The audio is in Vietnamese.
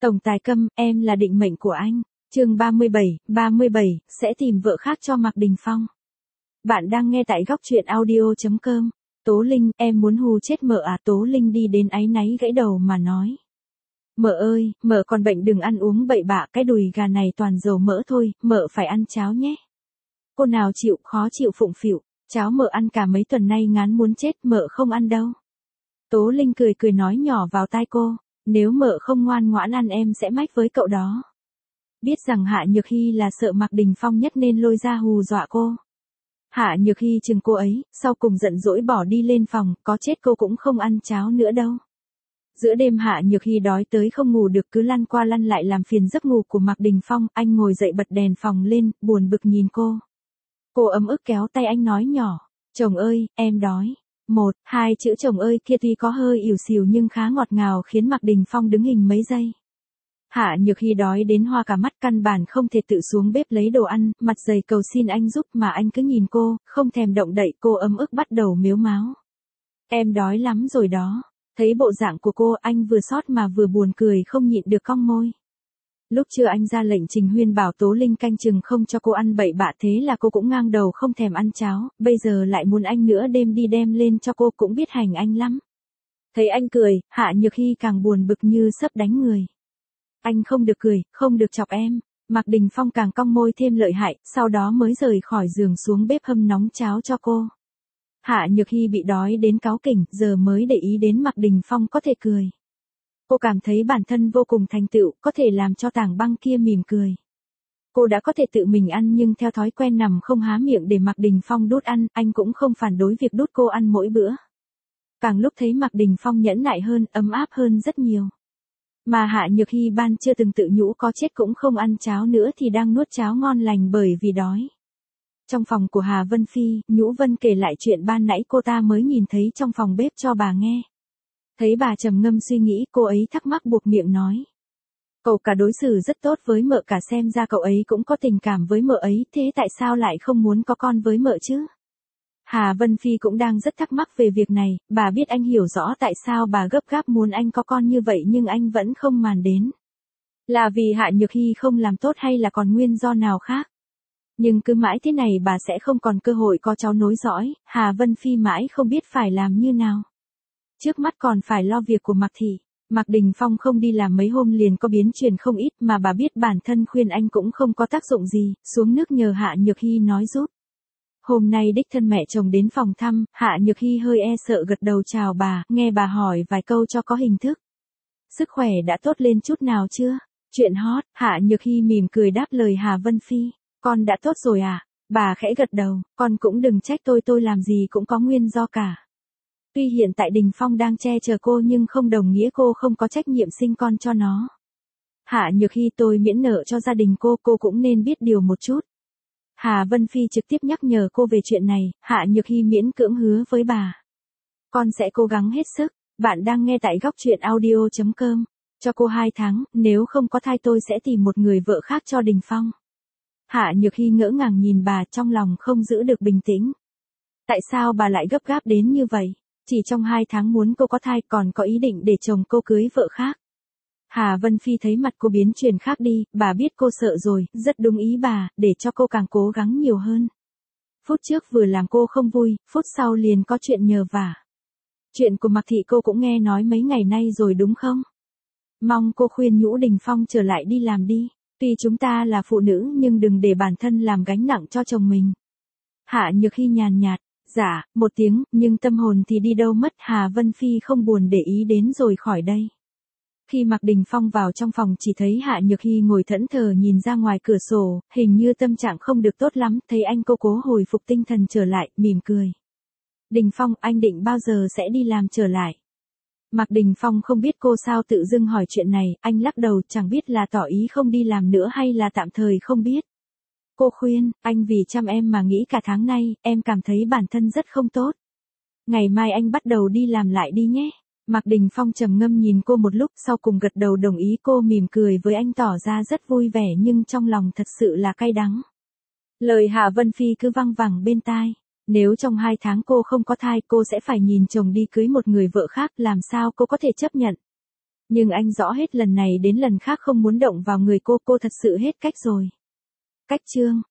Tổng tài Câm, em là định mệnh của anh. Chương 37, sẽ tìm vợ khác cho Mạc Đình Phong. Bạn đang nghe tại góc truyện audio.com. Tố Linh, em muốn hù chết mợ à? Tố Linh đi đến áy náy gãy đầu mà nói. Mợ ơi, mợ còn bệnh đừng ăn uống bậy bạ, cái đùi gà này toàn dầu mỡ thôi, mợ phải ăn cháo nhé. Cô nào chịu, khó chịu phụng phịu, cháo mợ ăn cả mấy tuần nay ngán muốn chết, mợ không ăn đâu. Tố Linh cười nói nhỏ vào tai cô, nếu mợ không ngoan ngoãn ăn em sẽ mách với cậu đó. Biết rằng Hạ Nhược Hy là sợ Mạc Đình Phong nhất nên lôi ra hù dọa cô. Hạ Nhược Hy chừng cô ấy, sau cùng giận dỗi bỏ đi lên phòng, có chết cô cũng không ăn cháo nữa đâu. Giữa đêm Hạ Nhược Hy đói tới không ngủ được, cứ lăn qua lăn lại làm phiền giấc ngủ của Mạc Đình Phong. Anh ngồi dậy bật đèn phòng lên, buồn bực nhìn cô. Cô ấm ức kéo tay anh nói nhỏ, chồng ơi, em đói. Hai chữ chồng ơi kia tuy có hơi ỉu xìu nhưng khá ngọt ngào khiến Mạc Đình Phong đứng hình mấy giây. Hạ Nhược Hy đói đến hoa cả mắt, căn bản không thể tự xuống bếp lấy đồ ăn, mặt dày cầu xin anh giúp mà anh cứ nhìn cô, không thèm động đậy. Cô ấm ức bắt đầu mếu máo. Em đói lắm rồi đó. Thấy bộ dạng của cô, anh vừa xót mà vừa buồn cười không nhịn được cong môi. Lúc trưa anh ra lệnh Trình Huyên bảo Tố Linh canh chừng không cho cô ăn bậy bạ, thế là cô cũng ngang đầu không thèm ăn cháo, bây giờ lại muốn anh nữa đêm đi đem lên cho cô, cũng biết hành anh lắm. Thấy anh cười, Hạ Nhược Hy càng buồn bực như sắp đánh người. Anh không được cười, không được chọc em. Mạc Đình Phong càng cong môi thêm lợi hại, sau đó mới rời khỏi giường xuống bếp hâm nóng cháo cho cô. Hạ Nhược Hy bị đói đến cáu kỉnh, giờ mới để ý đến Mạc Đình Phong có thể cười. Cô cảm thấy bản thân vô cùng thành tựu, có thể làm cho tảng băng kia mỉm cười. Cô đã có thể tự mình ăn nhưng theo thói quen nằm không há miệng để Mạc Đình Phong đút ăn, anh cũng không phản đối việc đút cô ăn mỗi bữa. Càng lúc thấy Mạc Đình Phong nhẫn nại hơn, ấm áp hơn rất nhiều. Mà Hạ Nhược Hy ban chưa từng tự nhủ có chết cũng không ăn cháo nữa thì đang nuốt cháo ngon lành bởi vì đói. Trong phòng của Hà Vân Phi, Nhũ Vân kể lại chuyện ban nãy cô ta mới nhìn thấy trong phòng bếp cho bà nghe. Thấy bà trầm ngâm suy nghĩ, cô ấy thắc mắc buộc miệng nói. Cậu cả đối xử rất tốt với mợ cả, xem ra cậu ấy cũng có tình cảm với mợ ấy, thế tại sao lại không muốn có con với mợ chứ? Hà Vân Phi cũng đang rất thắc mắc về việc này, bà biết anh hiểu rõ tại sao bà gấp gáp muốn anh có con như vậy nhưng anh vẫn không màn đến. Là vì Hạ Nhược Hy không làm tốt hay là còn nguyên do nào khác? Nhưng cứ mãi thế này bà sẽ không còn cơ hội có cháu nối dõi, Hà Vân Phi mãi không biết phải làm như nào. Trước mắt còn phải lo việc của Mạc Thị. Mạc Đình Phong không đi làm mấy hôm liền có biến chuyển không ít mà bà biết bản thân khuyên anh cũng không có tác dụng gì, xuống nước nhờ Hạ Nhược Hy nói giúp. Hôm nay đích thân mẹ chồng đến phòng thăm, Hạ Nhược Hy hơi e sợ gật đầu chào bà, nghe bà hỏi vài câu cho có hình thức. Sức khỏe đã tốt lên chút nào chưa? Chuyện hot, Hạ Nhược Hy mỉm cười đáp lời Hà Vân Phi. Con đã tốt rồi à? Bà khẽ gật đầu, con cũng đừng trách tôi làm gì cũng có nguyên do cả. Tuy hiện tại Đình Phong đang che chở cô nhưng không đồng nghĩa cô không có trách nhiệm sinh con cho nó. Hạ Nhược Hy, tôi miễn nợ cho gia đình cô cũng nên biết điều một chút. Hà Vân Phi trực tiếp nhắc nhở cô về chuyện này, Hạ Nhược Hy miễn cưỡng hứa với bà. Con sẽ cố gắng hết sức. Bạn đang nghe tại góc truyện audio.com. Cho cô 2 tháng, nếu không có thai tôi sẽ tìm một người vợ khác cho Đình Phong. Hạ Nhược Hy ngỡ ngàng nhìn bà, trong lòng không giữ được bình tĩnh. Tại sao bà lại gấp gáp đến như vậy? Chỉ trong 2 tháng muốn cô có thai, còn có ý định để chồng cô cưới vợ khác. Hà Vân Phi thấy mặt cô biến chuyển khác đi, bà biết cô sợ rồi, rất đúng ý bà, để cho cô càng cố gắng nhiều hơn. Phút trước vừa làm cô không vui, phút sau liền có chuyện nhờ vả. Chuyện của Mạc Thị cô cũng nghe nói mấy ngày nay rồi đúng không? Mong cô khuyên Nhũ Đình Phong trở lại đi làm đi. Tuy chúng ta là phụ nữ nhưng đừng để bản thân làm gánh nặng cho chồng mình. Hạ Nhược Hy nhàn nhạt, dạ, một tiếng, nhưng tâm hồn thì đi đâu mất. Hà Vân Phi không buồn để ý đến rồi khỏi đây. Khi Mạc Đình Phong vào trong phòng chỉ thấy Hạ Nhược Hy ngồi thẫn thờ nhìn ra ngoài cửa sổ, hình như tâm trạng không được tốt lắm, thấy anh cô cố hồi phục tinh thần trở lại, mỉm cười. Đình Phong, anh định bao giờ sẽ đi làm trở lại? Mạc Đình Phong không biết cô sao tự dưng hỏi chuyện này, anh lắc đầu, chẳng biết là tỏ ý không đi làm nữa hay là tạm thời không biết. Cô khuyên, anh vì chăm em mà nghĩ cả tháng nay, em cảm thấy bản thân rất không tốt. Ngày mai anh bắt đầu đi làm lại đi nhé. Mạc Đình Phong trầm ngâm nhìn cô một lúc, sau cùng gật đầu đồng ý. Cô mỉm cười với anh tỏ ra rất vui vẻ nhưng trong lòng thật sự là cay đắng. Lời Hạ Vân Phi cứ văng vẳng bên tai. Nếu trong 2 tháng cô không có thai, cô sẽ phải nhìn chồng đi cưới một người vợ khác, làm sao cô có thể chấp nhận? Nhưng anh rõ hết lần này đến lần khác không muốn động vào người cô thật sự hết cách rồi. Cách chương